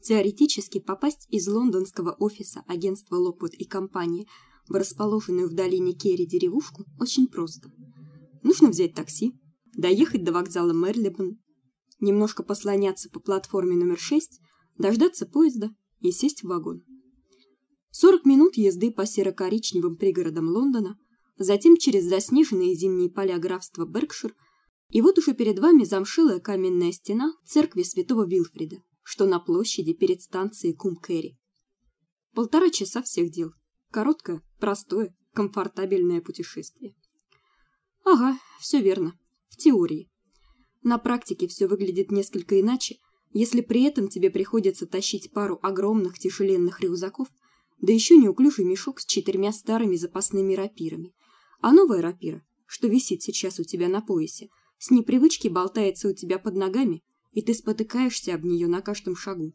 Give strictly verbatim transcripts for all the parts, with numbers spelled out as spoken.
Теоретически попасть из лондонского офиса агентства Локвуд и компании в расположенную в долине Керри деревушку очень просто. Нужно взять такси, доехать до вокзала Мерлибон, немножко послоняться по платформе номер шесть, дождаться поезда и сесть в вагон. сорок минут езды по серо-коричневым пригородам Лондона, затем через заснеженные зимние поля графства Беркшир, и вот уже перед вами замшелая каменная стена церкви Святого Вилфрида, что на площади перед станцией Кум-Керри. Полтора часа всех дел. Короткое, простое, комфортабельное путешествие. Ага, все верно. В теории. На практике все выглядит несколько иначе, если при этом тебе приходится тащить пару огромных тяжеленных рюкзаков, да еще неуклюжий мешок с четырьмя старыми запасными рапирами. А новая рапира, что висит сейчас у тебя на поясе, с непривычки болтается у тебя под ногами, и ты спотыкаешься об нее на каждом шагу.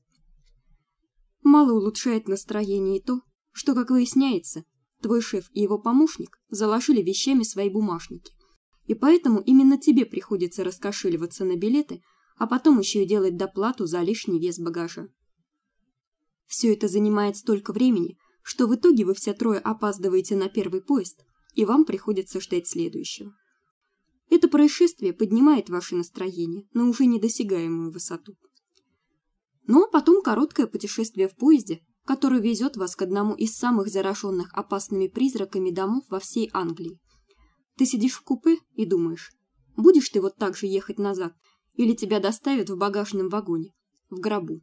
Мало улучшает настроение и то, что, как выясняется, твой шеф и его помощник заложили вещами свои бумажники, и поэтому именно тебе приходится раскошеливаться на билеты, а потом еще и делать доплату за лишний вес багажа. Все это занимает столько времени, что в итоге вы все трое опаздываете на первый поезд, и вам приходится ждать следующего. Это происшествие поднимает ваше настроение на уже недосягаемую высоту. Ну а потом короткое путешествие в поезде, который везет вас к одному из самых зараженных опасными призраками домов во всей Англии. Ты сидишь в купе и думаешь, будешь ты вот так же ехать назад, или тебя доставят в багажном вагоне, в гробу.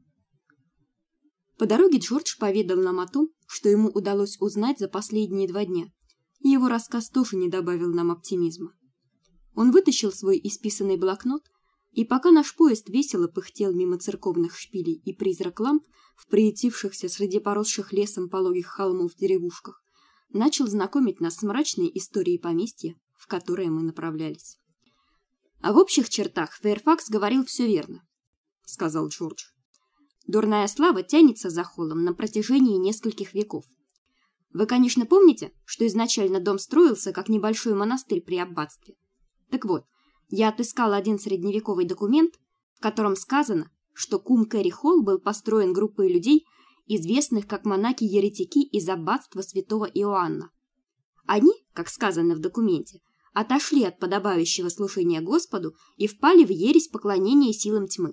По дороге Джордж поведал нам о том, что ему удалось узнать за последние два дня. Его рассказ тоже не добавил нам оптимизма. Он вытащил свой исписанный блокнот, и пока наш поезд весело пыхтел мимо церковных шпилей и призрак ламп в приютившихся среди поросших лесом пологих холмов деревушках, начал знакомить нас с мрачной историей поместья, в которое мы направлялись. А в общих чертах Фэйрфакс говорил все верно, сказал Джордж. Дурная слава тянется за Холлом на протяжении нескольких веков. Вы, конечно, помните, что изначально дом строился как небольшой монастырь при аббатстве. Так вот, я отыскала один средневековый документ, в котором сказано, что Кум-Керри-Холл был построен группой людей, известных как монахи-еретики из аббатства святого Иоанна. Они, как сказано в документе, отошли от подобающего служения Господу и впали в ересь поклонения силам тьмы.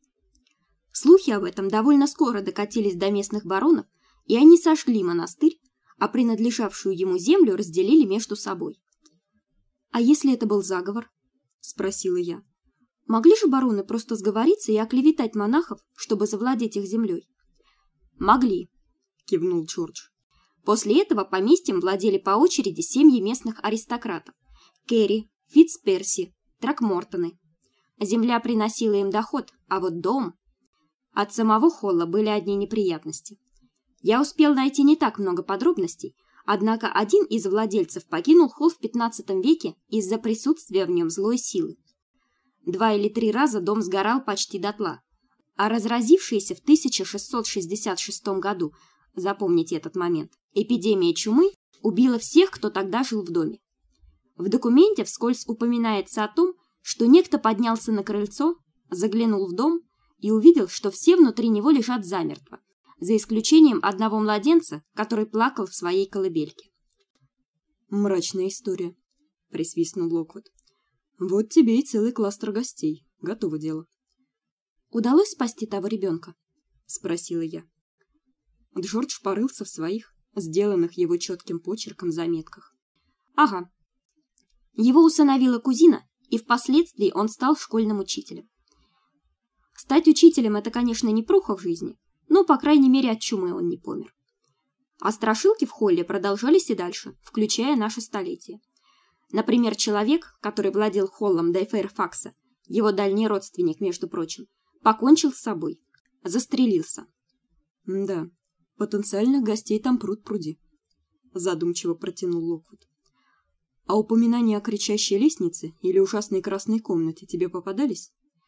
Слухи об этом довольно скоро докатились до местных баронов, и они сожгли монастырь, а принадлежавшую ему землю разделили между собой. «А если это был заговор?» — спросила я. «Могли же бароны просто сговориться и оклеветать монахов, чтобы завладеть их землей?» «Могли», — кивнул Джордж. «После этого поместьем владели по очереди семьи местных аристократов — Керри, Фитцперси, Тракмортоны. Земля приносила им доход, а вот дом... От самого Холла были одни неприятности. Я успел найти не так много подробностей, однако один из владельцев покинул холл в пятнадцатом веке из-за присутствия в нем злой силы. Два или три раза дом сгорал почти дотла, а разразившаяся в тысяча шестьсот шестьдесят шестом году, запомните этот момент, эпидемия чумы убила всех, кто тогда жил в доме. В документе вскользь упоминается о том, что некто поднялся на крыльцо, заглянул в дом и увидел, что все внутри него лежат замертво, за исключением одного младенца, который плакал в своей колыбельке. «Мрачная история», — присвистнул Локвуд. «Вот тебе и целый кластер гостей. Готово дело». «Удалось спасти того ребенка?» — спросила я. Джордж порылся в своих, сделанных его четким почерком, заметках. «Ага. Его усыновила кузина, и впоследствии он стал школьным учителем. Стать учителем — это, конечно, не пруха в жизни, но, по крайней мере, от чумы он не помер. А страшилки в Холле продолжались и дальше, включая наше столетие. Например, человек, который владел Холлом до Фэйрфакса, его дальний родственник, между прочим, покончил с собой, застрелился. «Да, потенциальных гостей там пруд-пруди», — задумчиво протянул Локвуд. «А упоминания о кричащей лестнице или ужасной красной комнате тебе попадались?»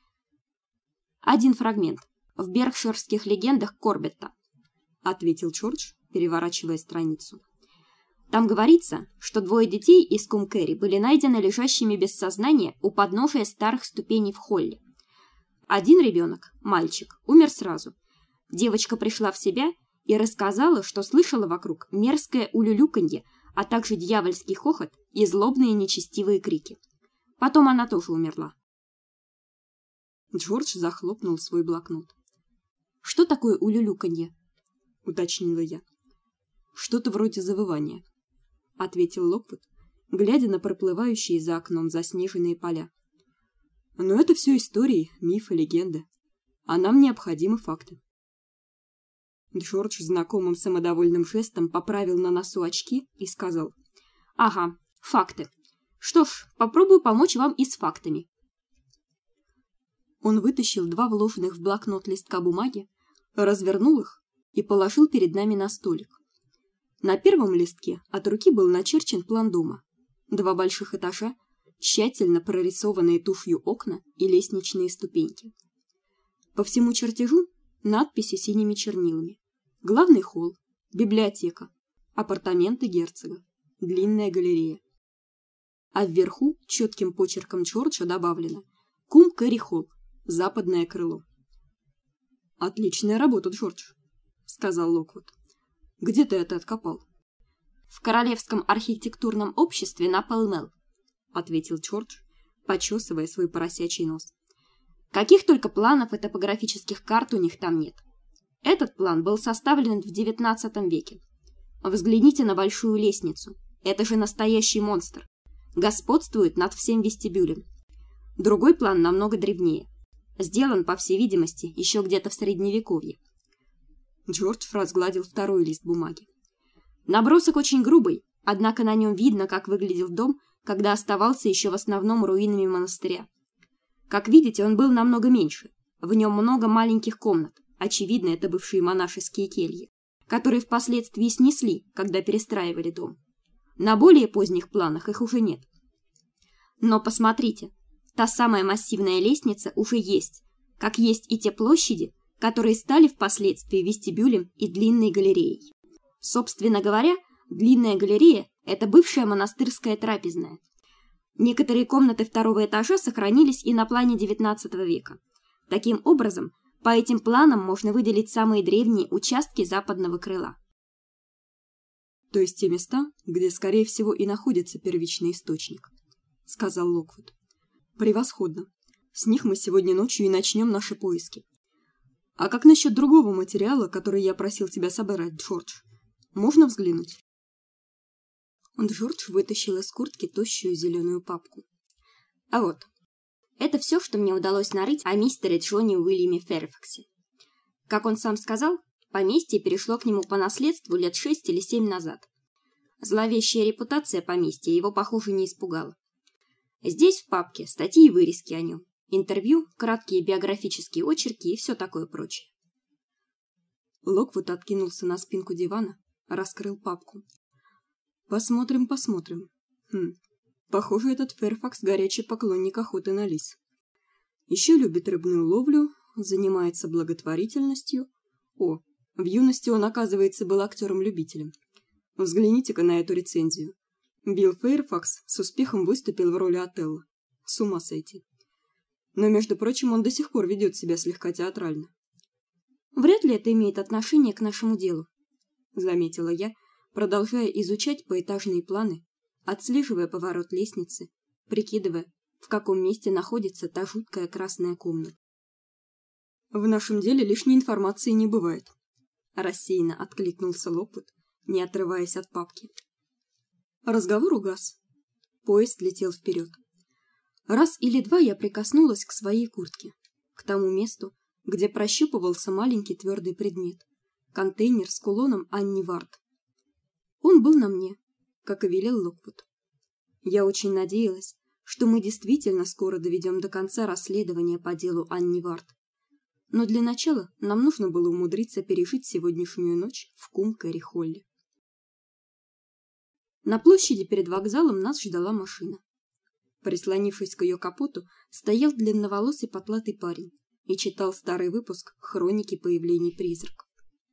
«Один фрагмент. В беркширских легендах Корбетта», — ответил Джордж, переворачивая страницу. «Там говорится, что двое детей из Кум-Керри были найдены лежащими без сознания у подножия старых ступеней в Холле. Один ребенок, мальчик, умер сразу, Девочка пришла в себя и рассказала, что слышала вокруг мерзкое улюлюканье, а также дьявольский хохот и злобные нечестивые крики. Потом она тоже умерла. Джордж захлопнул свой блокнот. «Что такое улюлюканье?» — уточнила я. «Что-то вроде завывания», — ответил Локвуд, глядя на проплывающие за окном заснеженные поля. «Но это все истории, мифы, легенды. А нам необходимы факты». Джордж знакомым самодовольным жестом поправил на носу очки и сказал: «Ага, факты. Что ж, попробую помочь вам и с фактами». Он вытащил два вложенных в блокнот листка бумаги, развернул их и положил перед нами на столик. На первом листке от руки был начерчен план дома. Два больших этажа, тщательно прорисованные тушью окна и лестничные ступеньки. По всему чертежу надписи синими чернилами. Главный холл, библиотека, апартаменты герцога, длинная галерея. А вверху четким почерком Джорджа добавлено «Кум Кэрри Холл, западное крыло». «Отличная работа, Джордж», — сказал Локвуд. «Где ты это откопал?» «В Королевском архитектурном обществе на Пэлмэл», — ответил Джордж, почесывая свой поросячий нос. «Каких только планов и топографических карт у них там нет. Этот план был составлен в девятнадцатом веке. Взгляните на большую лестницу. Это же настоящий монстр. Господствует над всем вестибюлем. Другой план намного древнее. Сделан, по всей видимости, еще где-то в Средневековье». Джордж разгладил второй лист бумаги. Набросок очень грубый, однако на нем видно, как выглядел дом, когда оставался еще в основном руинами монастыря. Как видите, он был намного меньше. В нем много маленьких комнат. Очевидно, это бывшие монашеские кельи, которые впоследствии снесли, когда перестраивали дом. На более поздних планах их уже нет. Но посмотрите, та самая массивная лестница уже есть, как есть и те площади, которые стали впоследствии вестибюлем и длинной галереей. Собственно говоря, длинная галерея – это бывшая монастырская трапезная. Некоторые комнаты второго этажа сохранились и на плане девятнадцатого века. Таким образом, по этим планам можно выделить самые древние участки западного крыла. «То есть те места, где, скорее всего, и находится первичный источник», — сказал Локвуд. «Превосходно. С них мы сегодня ночью и начнем наши поиски. А как насчет другого материала, который я просил тебя собрать, Джордж? Можно взглянуть?» Джордж вытащил из куртки тощую зеленую папку. «А вот, это все, что мне удалось нарыть о мистере Джонни Уильяме Фэрфаксе. Как он сам сказал, поместье перешло к нему по наследству лет шесть или семь назад. Зловещая репутация поместья его, похоже, не испугала. Здесь в папке статьи и вырезки о нем, интервью, краткие биографические очерки и все такое прочее». Локвуд откинулся на спинку дивана, раскрыл папку. «Посмотрим, посмотрим. Хм, похоже, этот Фэрфакс горячий поклонник охоты на лис. Еще любит рыбную ловлю, занимается благотворительностью. О, в юности он, оказывается, был актером-любителем. Взгляните-ка на эту рецензию. Билл Фэрфакс с успехом выступил в роли Отелло. С ума сойти. Но, между прочим, он до сих пор ведет себя слегка театрально». «Вряд ли это имеет отношение к нашему делу», — заметила я, продолжая изучать поэтажные планы, отслеживая поворот лестницы, прикидывая, в каком месте находится та жуткая красная комната. «В нашем деле лишней информации не бывает», — рассеянно откликнулся Локвуд, не отрываясь от папки. Разговор угас. Поезд летел вперед. Раз или два я прикоснулась к своей куртке, к тому месту, где прощупывался маленький твердый предмет — контейнер с кулоном Анни Вард. Он был на мне, как и велел Локвуд. Я очень надеялась, что мы действительно скоро доведем до конца расследование по делу Анни Вард. Но для начала нам нужно было умудриться пережить сегодняшнюю ночь в Кум Кэрри Холле. На площади перед вокзалом нас ждала машина. Прислонившись к ее капоту, стоял длинноволосый потлатый парень и читал старый выпуск «Хроники появлений призраков».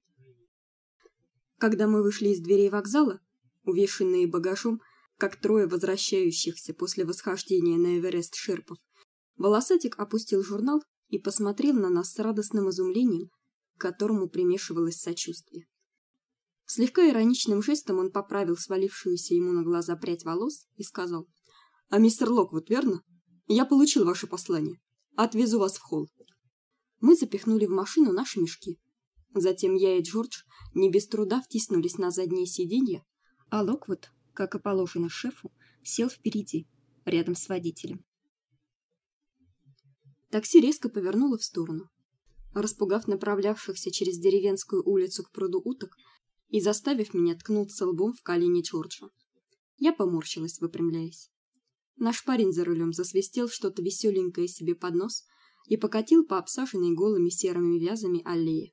Когда мы вышли из дверей вокзала, увешанные багажом, как трое возвращающихся после восхождения на Эверест шерпов, волосатик опустил журнал и посмотрел на нас с радостным изумлением, которому примешивалось сочувствие. Слегка ироничным жестом он поправил свалившуюся ему на глаза прядь волос и сказал: "А мистер Локвуд, верно? Я получил ваше послание. Отвезу вас в холл". Мы запихнули в машину наши мешки. Затем я и Джордж не без труда втиснулись на заднее сиденье, а Локвуд, как и положено шефу, сел впереди, рядом с водителем. Такси резко повернуло в сторону, распугав направлявшихся через деревенскую улицу к пруду уток и заставив меня ткнуться лбом в колени Джорджа. Я поморщилась, выпрямляясь. Наш парень за рулем засвистел что-то веселенькое себе под нос и покатил по обсаженной голыми серыми вязами аллее.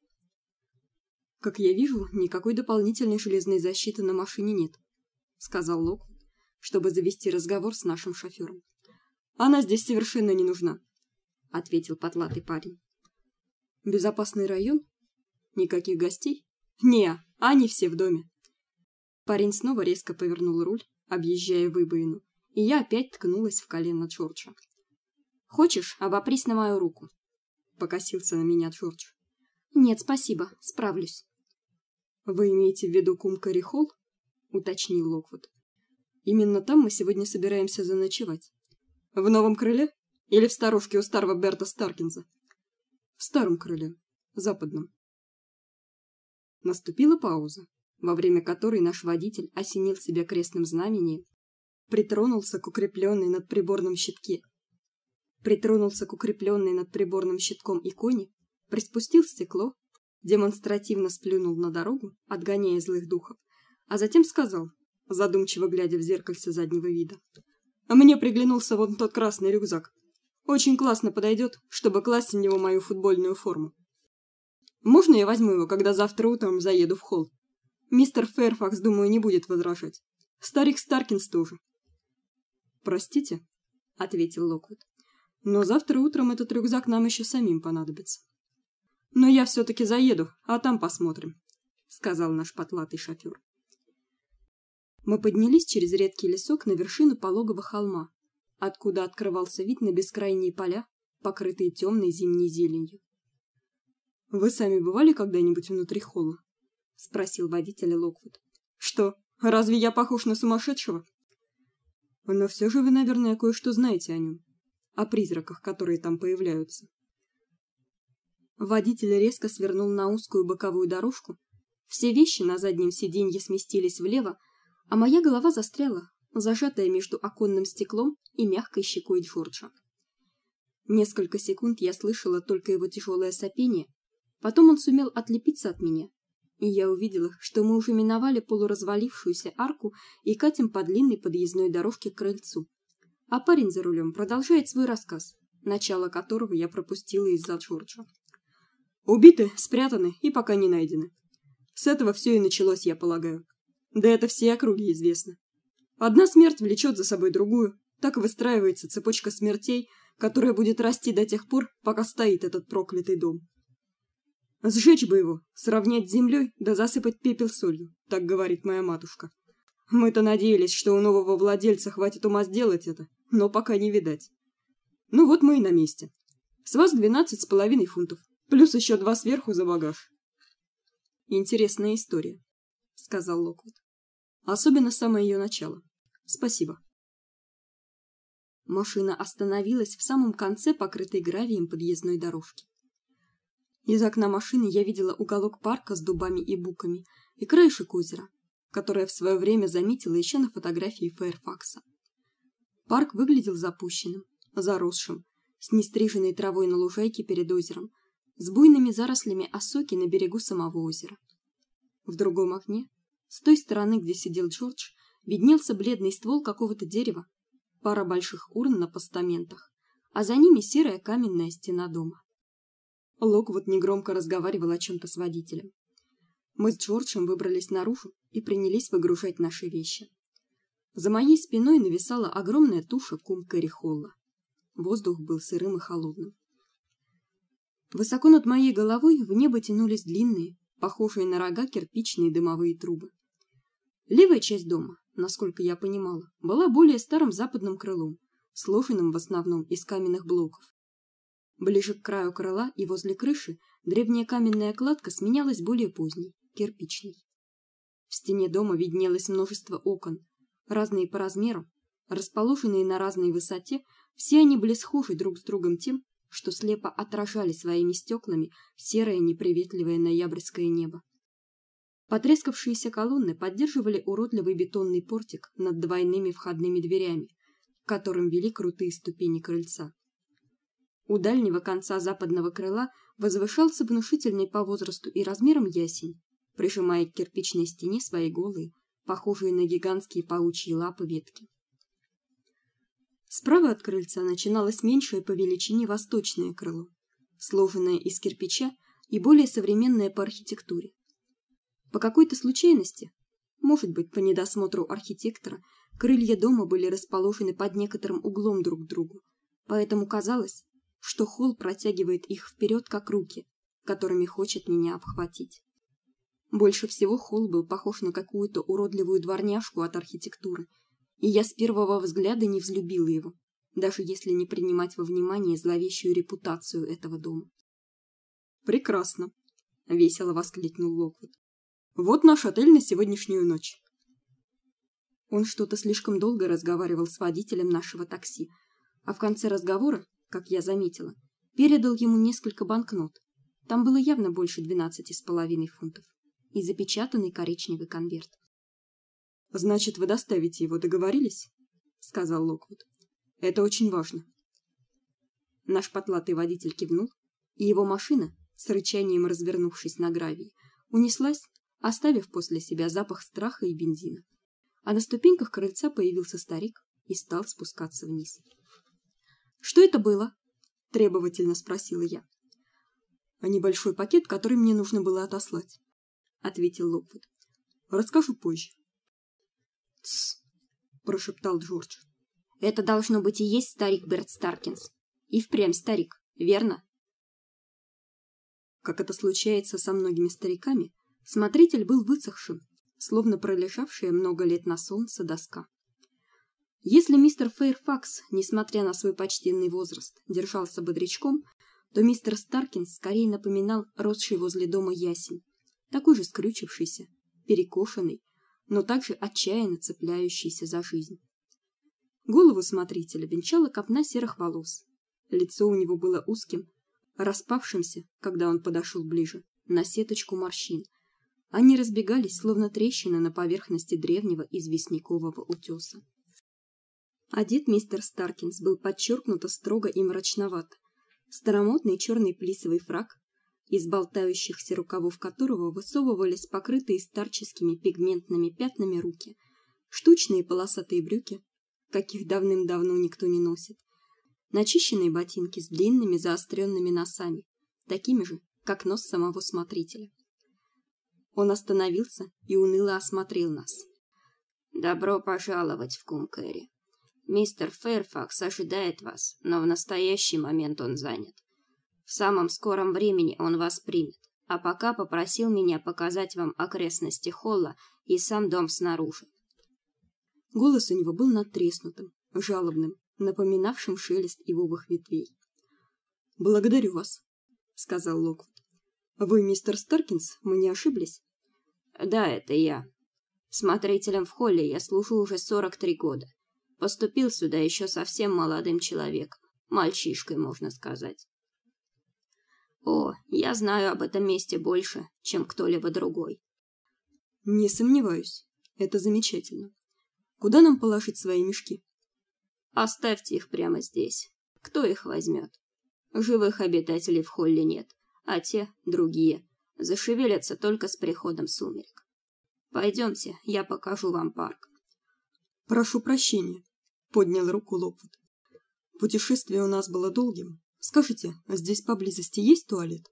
Как я вижу, никакой дополнительной железной защиты на машине нет, сказал Локвуд, чтобы завести разговор с нашим шофёром. Она здесь совершенно не нужна, ответил потлатый парень. Безопасный район? Никаких гостей? Не, они все в доме. Парень снова резко повернул руль, объезжая выбоину, и я опять ткнулась в колено Джорджа. Хочешь, обопрись на мою руку? Покосился на меня Джордж. Нет, спасибо, справлюсь. Вы имеете в виду Кумкари-холл? Уточнил Локвуд. Именно там мы сегодня собираемся заночевать. В новом крыле или в сторожке у старого Берта Старкинса? В старом крыле, западном. Наступила пауза, во время которой наш водитель осенил себя крестным знамением, притронулся к укрепленной над приборным щитке, притронулся к укрепленной над приборным щитком иконе, приспустил стекло, демонстративно сплюнул на дорогу, отгоняя злых духов, а затем сказал, задумчиво глядя в зеркальце заднего вида: "А мне приглянулся вон тот красный рюкзак. Очень классно подойдет, чтобы класть в него мою футбольную форму. Можно я возьму его, когда завтра утром заеду в холл? Мистер Фэрфакс, думаю, не будет возражать. Старик Старкинс тоже". "Простите", ответил Локвуд. "Но завтра утром этот рюкзак нам еще самим понадобится". "Но я все таки заеду, а там посмотрим", сказал наш потлатый шофёр. Мы поднялись через редкий лесок на вершину пологого холма, откуда открывался вид на бескрайние поля, покрытые темной зимней зеленью. "Вы сами бывали когда-нибудь внутри холла?" спросил водитель Локвуд. "Что, разве я похож на сумасшедшего?" "Но все же вы, наверное, кое-что знаете о нем, о призраках, которые там появляются". Водитель резко свернул на узкую боковую дорожку. Все вещи на заднем сиденье сместились влево, а моя голова застряла, зажатая между оконным стеклом и мягкой щекой Джорджа. Несколько секунд я слышала только его тяжелое сопение, потом он сумел отлепиться от меня, и я увидела, что мы уже миновали полуразвалившуюся арку и катим по длинной подъездной дорожке к крыльцу. А парень за рулем продолжает свой рассказ, начало которого я пропустила из-за Джорджа. "Убиты, спрятаны и пока не найдены. С этого все и началось, я полагаю. Да это всей округе известно. Одна смерть влечет за собой другую, так и выстраивается цепочка смертей, которая будет расти до тех пор, пока стоит этот проклятый дом. Сжечь бы его, сравнять с землей, да засыпать пепел солью, так говорит моя матушка. Мы-то надеялись, что у нового владельца хватит ума сделать это, но пока не видать. Ну вот мы и на месте. С вас двенадцать с половиной фунтов, плюс еще два сверху за багаж". "Интересная история", сказал Локвуд. "Особенно самое ее начало. Спасибо". Машина остановилась в самом конце покрытой гравием подъездной дорожки. Из окна машины я видела уголок парка с дубами и буками и краешек озера, которое в свое время заметила еще на фотографии Фэрфакса. Парк выглядел запущенным, заросшим, с нестриженной травой на лужайке перед озером, с буйными зарослями осоки на берегу самого озера. В другом окне, с той стороны, где сидел Джордж, виднелся бледный ствол какого-то дерева, пара больших урн на постаментах, а за ними серая каменная стена дома. Локвуд негромко разговаривал о чем-то с водителем. Мы с Джорджем выбрались наружу и принялись выгружать наши вещи. За моей спиной нависала огромная туша Кумкари-холла. Воздух был сырым и холодным. Высоко над моей головой в небо тянулись длинные, похожие на рога кирпичные дымовые трубы. Левая часть дома, насколько я понимала, была более старым западным крылом, сложенным в основном из каменных блоков. Ближе к краю крыла и возле крыши древняя каменная кладка сменялась более поздней, кирпичной. В стене дома виднелось множество окон, разные по размеру, расположенные на разной высоте, все они были схожи друг с другом тем, что слепо отражали своими стеклами серое неприветливое ноябрьское небо. Потрескавшиеся колонны поддерживали уродливый бетонный портик над двойными входными дверями, к которым вели крутые ступени крыльца. У дальнего конца западного крыла возвышался внушительный по возрасту и размерам ясень, прижимая к кирпичной стене свои голые, похожие на гигантские паучьи лапы ветки. Справа от крыльца начиналось меньшее по величине восточное крыло, сложенное из кирпича и более современное по архитектуре. По какой-то случайности, может быть, по недосмотру архитектора, крылья дома были расположены под некоторым углом друг к другу, поэтому казалось, что холл протягивает их вперед, как руки, которыми хочет меня обхватить. Больше всего холл был похож на какую-то уродливую дворняжку от архитектуры, и я с первого взгляда не взлюбила его, даже если не принимать во внимание зловещую репутацию этого дома. «Прекрасно!» — весело воскликнул Локвуд. «Вот наш отель на сегодняшнюю ночь». Он что-то слишком долго разговаривал с водителем нашего такси, а в конце разговора, как я заметила, передал ему несколько банкнот. Там было явно больше двенадцати с половиной фунтов и запечатанный коричневый конверт. «Значит, вы доставите его, договорились?» — сказал Локвуд. «Это очень важно». Наш потлатый водитель кивнул, и его машина, с рычанием развернувшись на гравии, унеслась, оставив после себя запах страха и бензина. А на ступеньках крыльца появился старик и стал спускаться вниз. «Что это было?» — требовательно спросила я. «А небольшой пакет, который мне нужно было отослать», — ответил Локвуд. «Расскажу позже». «Тсс», — прошептал Джордж. «Это должно быть и есть старик Берт Старкинс. И впрямь старик, верно?» Как это случается со многими стариками, смотритель был высохшим, словно пролежавшая много лет на солнце доска. Если мистер Фэйрфакс, несмотря на свой почтенный возраст, держался бодрячком, то мистер Старкинс скорее напоминал росший возле дома ясень, такой же скрючившийся, перекошенный, но также отчаянно цепляющийся за жизнь. Голову смотрителя венчала копна серых волос. Лицо у него было узким, распавшимся, когда он подошел ближе, на сеточку морщин. Они разбегались, словно трещины на поверхности древнего известнякового утеса. Одет мистер Старкинс был подчеркнуто строго и мрачновато. Старомодный черный плисовый фрак, из болтающихся рукавов которого высовывались покрытые старческими пигментными пятнами руки, штучные полосатые брюки, каких давным-давно никто не носит, начищенные ботинки с длинными заостренными носами, такими же, как нос самого смотрителя. Он остановился и уныло осмотрел нас. «Добро пожаловать в Кумкэри. Мистер Фэйрфакс ожидает вас, но в настоящий момент он занят. В самом скором времени он вас примет, а пока попросил меня показать вам окрестности холла и сам дом снаружи». Голос у него был надтреснутым, жалобным, напоминавшим шелест ивовых ветвей. «Благодарю вас», — сказал Локвуд. «Вы мистер Старкинс, мы не ошиблись?» «Да, это я. Смотрителем в холле я служу уже сорок три года. Поступил сюда еще совсем молодым человеком, мальчишкой, можно сказать. О, я знаю об этом месте больше, чем кто-либо другой». «Не сомневаюсь. Это замечательно. Куда нам положить свои мешки?» «Оставьте их прямо здесь. Кто их возьмет? Живых обитателей в холле нет, а те, другие, зашевелятся только с приходом сумерек. Пойдемте, я покажу вам парк». «Прошу прощения», — поднял руку Локвуд. «Путешествие у нас было долгим. Скажите, а здесь поблизости есть туалет?»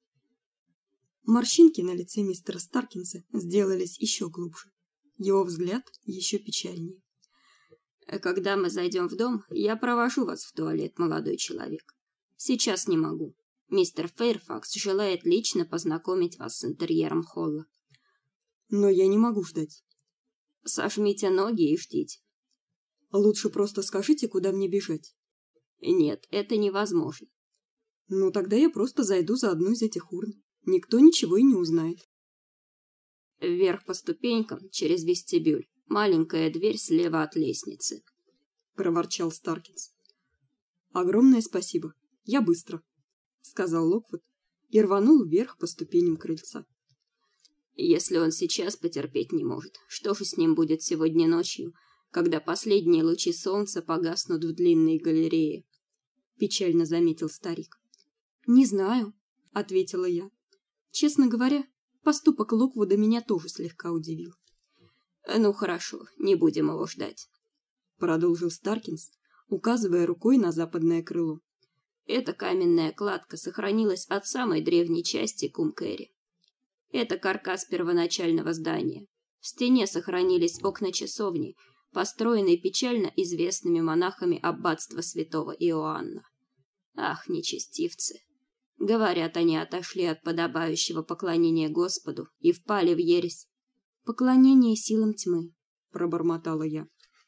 Морщинки на лице мистера Старкинса сделались еще глубже. Его взгляд еще печальнее. «Когда мы зайдем в дом, я провожу вас в туалет, молодой человек. Сейчас не могу. Мистер Фэйрфакс желает лично познакомить вас с интерьером холла». «Но я не могу ждать». «Сожмите ноги и ждите». «Лучше просто скажите, куда мне бежать». «Нет, это невозможно». Ну, тогда я просто зайду за одну из этих урн. Никто ничего и не узнает. Вверх по ступенькам, через вестибюль. Маленькая дверь слева от лестницы. Проворчал Старкинс. Огромное спасибо. Я быстро, сказал Локвуд и рванул вверх по ступеням крыльца. Если он сейчас потерпеть не может, что же с ним будет сегодня ночью, когда последние лучи солнца погаснут в длинной галерее? Печально заметил старик. Не знаю, ответила я. Честно говоря, поступок Локвуда меня тоже слегка удивил. Ну хорошо, не будем его ждать, продолжил Старкинс, указывая рукой на западное крыло. Эта каменная кладка сохранилась от самой древней части Кумкэри. Это каркас первоначального здания. В стене сохранились окна часовни, построенные печально известными монахами аббатства святого Иоанна. Ах, нечестивцы! Говорят, они отошли от подобающего поклонения Господу и впали в ересь. Поклонение силам тьмы, пробормотала я.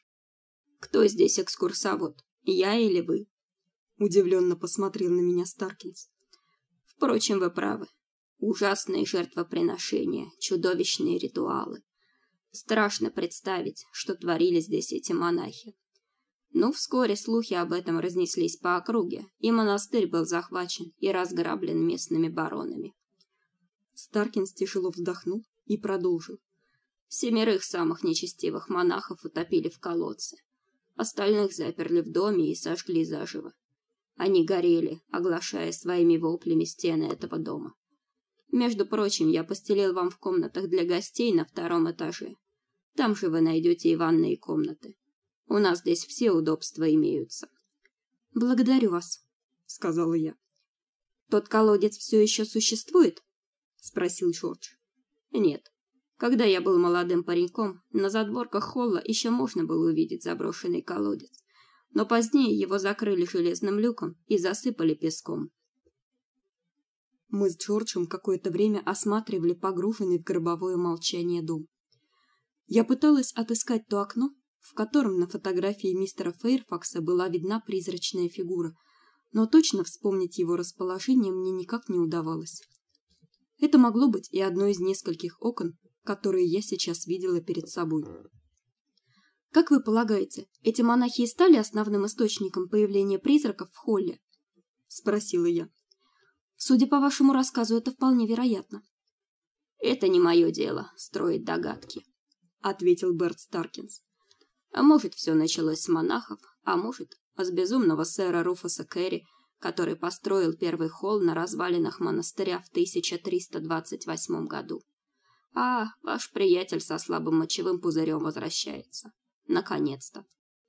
Кто здесь экскурсовод, я или вы? Удивленно посмотрел на меня Старкинс. Впрочем, вы правы. Ужасные жертвоприношения, чудовищные ритуалы. Страшно представить, что творили здесь эти монахи. Но вскоре слухи об этом разнеслись по округе, и монастырь был захвачен и разграблен местными баронами. Старкинс тяжело вздохнул и продолжил. Семерых самых нечестивых монахов утопили в колодце. Остальных заперли в доме и сожгли заживо. Они горели, оглашая своими воплями стены этого дома. Между прочим, я постелил вам в комнатах для гостей на втором этаже. Там же вы найдете и ванные комнаты. У нас здесь все удобства имеются. Благодарю вас, сказала я. Тот колодец все еще существует? Спросил Джордж. Нет. Когда я был молодым пареньком, на задворках холла еще можно было увидеть заброшенный колодец, но позднее его закрыли железным люком и засыпали песком. Мы с Джорджем какое-то время осматривали погруженный в гробовое молчание дом. Я пыталась отыскать то окно, в котором на фотографии мистера Фэйрфакса была видна призрачная фигура, но точно вспомнить его расположение мне никак не удавалось. Это могло быть и одно из нескольких окон, которые я сейчас видела перед собой. Как вы полагаете, эти монахи и стали основным источником появления призраков в холле? Спросила я. Судя по вашему рассказу, это вполне вероятно. Это не мое дело строить догадки, ответил Берт Старкинс. А может, все началось с монахов, а может, с безумного сэра Руфуса Кэрри, который построил первый холл на развалинах монастыря в тысяча триста двадцать восьмом году. А, ваш приятель со слабым мочевым пузырем возвращается. Наконец-то.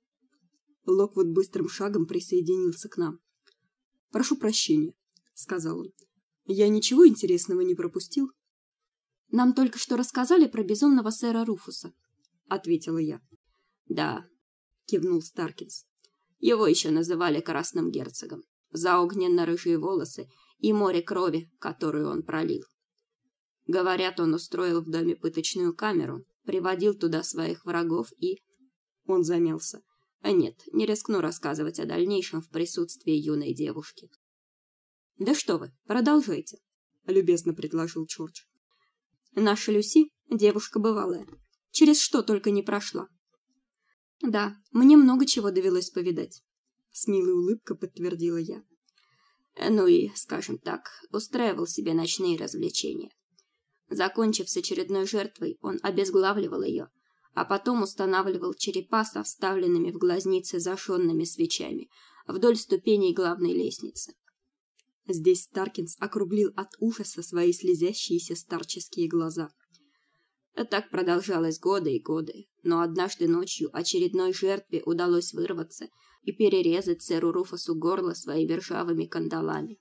Локвуд быстрым шагом присоединился к нам. Прошу прощения, сказал он. Я ничего интересного не пропустил. Нам только что рассказали про безумного сэра Руфуса, ответила я. Да, кивнул Старкинс. Его еще называли Красным герцогом за огненно-рыжие волосы и море крови, которую он пролил. Говорят, он устроил в доме пыточную камеру, приводил туда своих врагов и... Он замялся. А нет, не рискну рассказывать о дальнейшем в присутствии юной девушки. Да что вы, продолжайте, любезно предложил Джордж. Наша Люси девушка бывалая, через что только не прошла. Да, мне много чего довелось повидать, с милой улыбкой подтвердила я. Ну и, скажем так, устраивал себе ночные развлечения. Закончив с очередной жертвой, он обезглавливал ее, а потом устанавливал черепа со вставленными в глазницы зажженными свечами вдоль ступеней главной лестницы. Здесь Старкинс округлил от ужаса свои слезящиеся старческие глаза. Так продолжалось годы и годы, но однажды ночью очередной жертве удалось вырваться и перерезать сэру Руфусу горло своими ржавыми кандалами.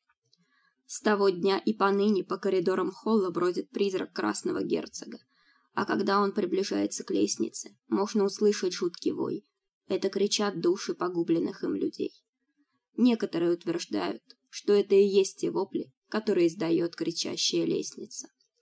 С того дня и поныне по коридорам холла бродит призрак Красного герцога, а когда он приближается к лестнице, можно услышать жуткий вой. Это кричат души погубленных им людей. Некоторые утверждают, что это и есть те вопли, которые издает кричащая лестница.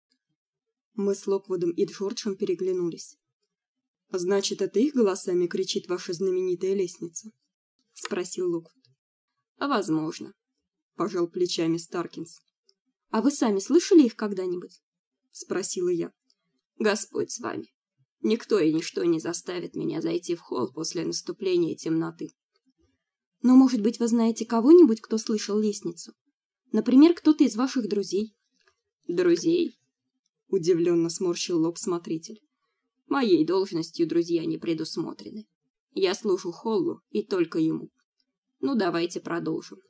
Мы с Локвудом и Джорджем переглянулись. Значит, это их голосами кричит ваша знаменитая лестница? Спросил Локвуд. Возможно, пожал плечами Старкинс. А вы сами слышали их когда-нибудь? Спросила я. Господь с вами. Никто и ничто не заставит меня зайти в холл после наступления темноты. Но, может быть, вы знаете кого-нибудь, кто слышал лестницу? Например, кто-то из ваших друзей? Друзей? Удивленно сморщил лоб смотритель. Моей должностью друзья не предусмотрены. Я служу Холлу и только ему. Ну, давайте продолжим.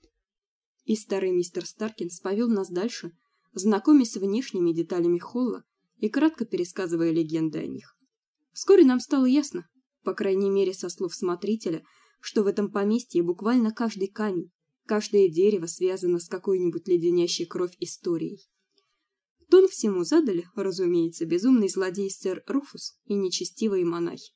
И старый мистер Старкинс повел нас дальше, знакомясь с внешними деталями Холла и кратко пересказывая легенды о них. Вскоре нам стало ясно, по крайней мере со слов смотрителя, что в этом поместье буквально каждый камень, каждое дерево связано с какой-нибудь леденящей кровь историей. Тон всему задали, разумеется, безумный злодей сэр Руфус и нечестивые монахи.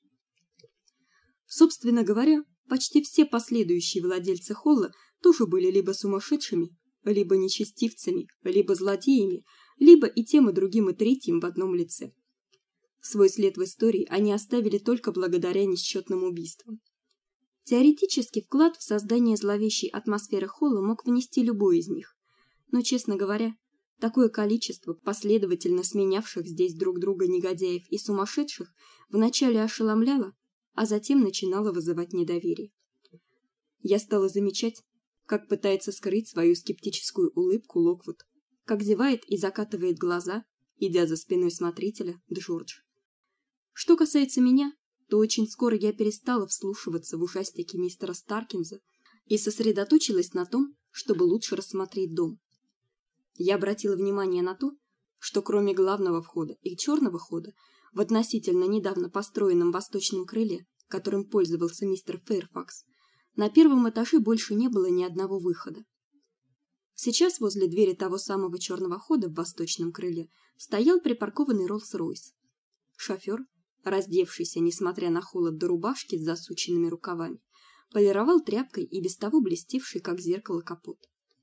Собственно говоря, почти все последующие владельцы Холла тоже были либо сумасшедшими, либо нечестивцами, либо злодеями, либо и тем, и другим, и третьим в одном лице. Свой след в истории они оставили только благодаря несчетным убийствам. Теоретически вклад в создание зловещей атмосферы Холла мог внести любой из них, но, честно говоря, такое количество последовательно сменявших здесь друг друга негодяев и сумасшедших вначале ошеломляло, а затем начинало вызывать недоверие. Я стала замечать, как пытается скрыть свою скептическую улыбку Локвуд, как зевает и закатывает глаза, идя за спиной смотрителя, Джордж. Что касается меня, то очень скоро я перестала вслушиваться в ужастики мистера Старкинза и сосредоточилась на том, чтобы лучше рассмотреть дом. Я обратила внимание на то, что кроме главного входа и черного хода в относительно недавно построенном восточном крыле, которым пользовался мистер Фэрфакс, на первом этаже больше не было ни одного выхода. Сейчас возле двери того самого черного хода в восточном крыле стоял припаркованный Роллс-Ройс. Шофер, раздевшийся, несмотря на холод, до рубашки с засученными рукавами, полировал тряпкой и без того блестевший, как зеркало, капот.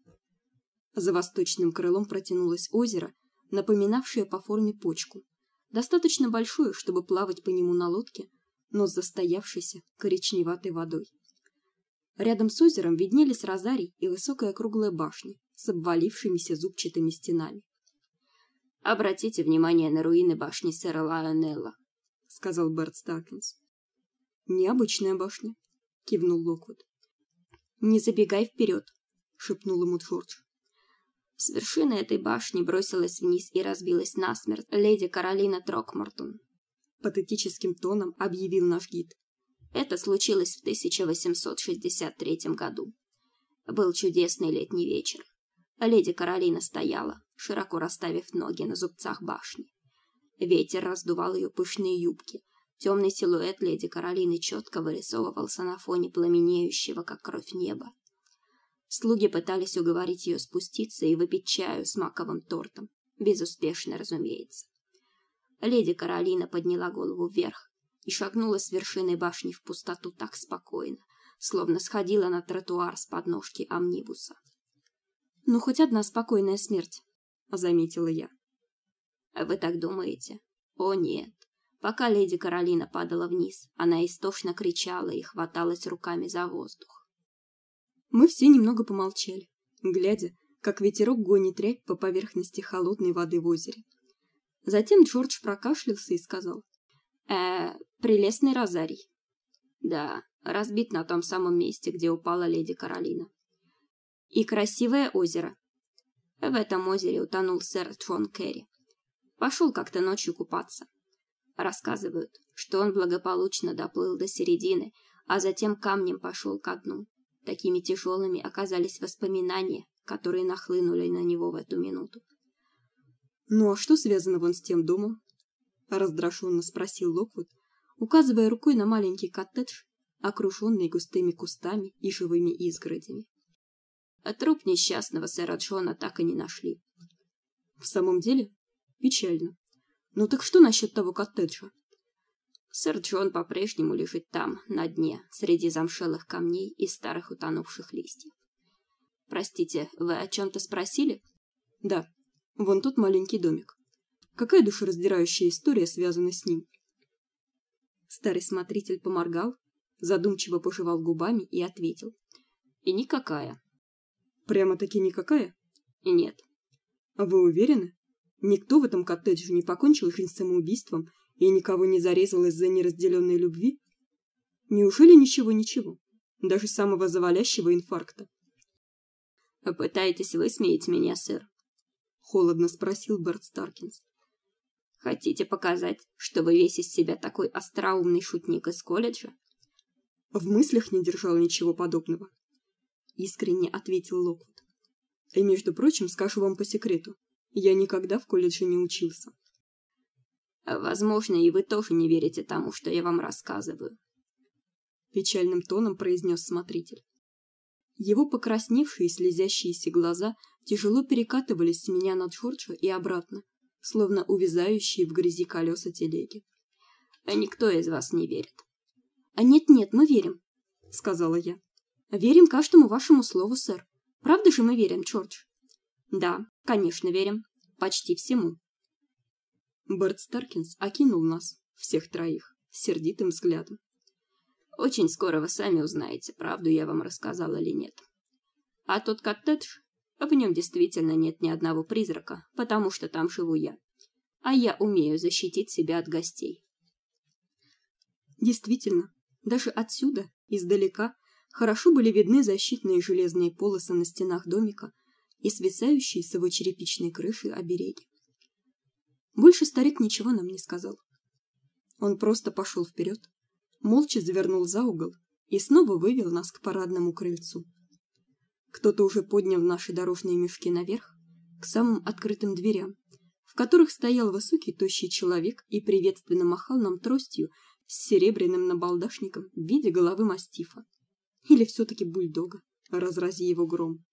За восточным крылом протянулось озеро, напоминавшее по форме почку, достаточно большое, чтобы плавать по нему на лодке, но с застоявшейся коричневатой водой. Рядом с озером виднелись розарий и высокая круглая башня с обвалившимися зубчатыми стенами. Обратите внимание на руины башни сэра Лайонелла, сказал Берт Старкинс. Необычная башня, кивнул Локвуд. Не забегай вперед, шепнул ему Джордж. С вершины этой башни бросилась вниз и разбилась насмерть леди Каролина Трокмортон, патетическим тоном объявил наш гид. Это случилось в тысяча восемьсот шестьдесят третьем году. Был чудесный летний вечер. Леди Каролина стояла, широко расставив ноги на зубцах башни. Ветер раздувал ее пышные юбки. Темный силуэт леди Каролины четко вырисовывался на фоне пламенеющего, как кровь, неба. Слуги пытались уговорить ее спуститься и выпить чаю с маковым тортом. Безуспешно, разумеется. Леди Каролина подняла голову вверх и шагнула с вершины башни в пустоту так спокойно, словно сходила на тротуар с подножки амнибуса. «Ну, хоть одна спокойная смерть», — заметила я. «Вы так думаете? О, нет. Пока леди Каролина падала вниз, она истошно кричала и хваталась руками за воздух. Мы все немного помолчали, глядя, как ветерок гонит рябь по поверхности холодной воды в озере. Затем Джордж прокашлялся и сказал: «Э, прелестный розарий. Да, разбит на том самом месте, где упала леди Каролина. И красивое озеро. В этом озере утонул сэр Джон Керри. Пошел как-то ночью купаться. Рассказывают, что он благополучно доплыл до середины, а затем камнем пошел ко дну. Такими тяжелыми оказались воспоминания, которые нахлынули на него в эту минуту. «Ну а что связано вон с тем домом?» — раздраженно спросил Локвуд, указывая рукой на маленький коттедж, окруженный густыми кустами и живыми изгородями. А труп несчастного сэра Джона так и не нашли. В самом деле? Печально. Ну так что насчет того коттеджа? Сэр Джон по-прежнему лежит там, на дне, среди замшелых камней и старых утонувших листьев. Простите, вы о чем-то спросили? Да, вон тот маленький домик. Какая душераздирающая история связана с ним? Старый смотритель поморгал, задумчиво пожевал губами и ответил: и никакая. Прямо-таки никакая? Нет. А вы уверены? Никто в этом коттедже не покончил жизнь самоубийством и никого не зарезал из-за неразделенной любви? Неужели ничего-ничего? Даже самого завалящего инфаркта? Попытаетесь высмеять меня, сэр? Холодно спросил Берт Старкинс. Хотите показать, что вы весь из себя такой остроумный шутник из колледжа? В мыслях не держал ничего подобного. Искренне ответил Локвуд. И, между прочим, скажу вам по секрету, я никогда в колледже не учился. Возможно, и вы тоже не верите тому, что я вам рассказываю. Печальным тоном произнес смотритель. Его покрасневшие и слезящиеся глаза тяжело перекатывались с меня на Джорджа и обратно, словно увязающие в грязи колеса телеги. А никто из вас не верит. А нет-нет, мы верим, сказала я. Верим каждому вашему слову, сэр. Правда же мы верим, Джордж? Да, конечно, верим. Почти всему. Берт Старкинс окинул нас, всех троих, сердитым взглядом. Очень скоро вы сами узнаете, правду я вам рассказал или нет. А тот коттедж, в нем действительно нет ни одного призрака, потому что там живу я. А я умею защитить себя от гостей. Действительно, даже отсюда, издалека, хорошо были видны защитные железные полосы на стенах домика и свисающие с его черепичной крыши обереги. Больше старик ничего нам не сказал. Он просто пошел вперед, молча завернул за угол и снова вывел нас к парадному крыльцу. Кто-то уже поднял наши дорожные мешки наверх, к самым открытым дверям, в которых стоял высокий тощий человек и приветственно махал нам тростью с серебряным набалдашником в виде головы мастифа. Или все-таки бульдога, разрази его гром.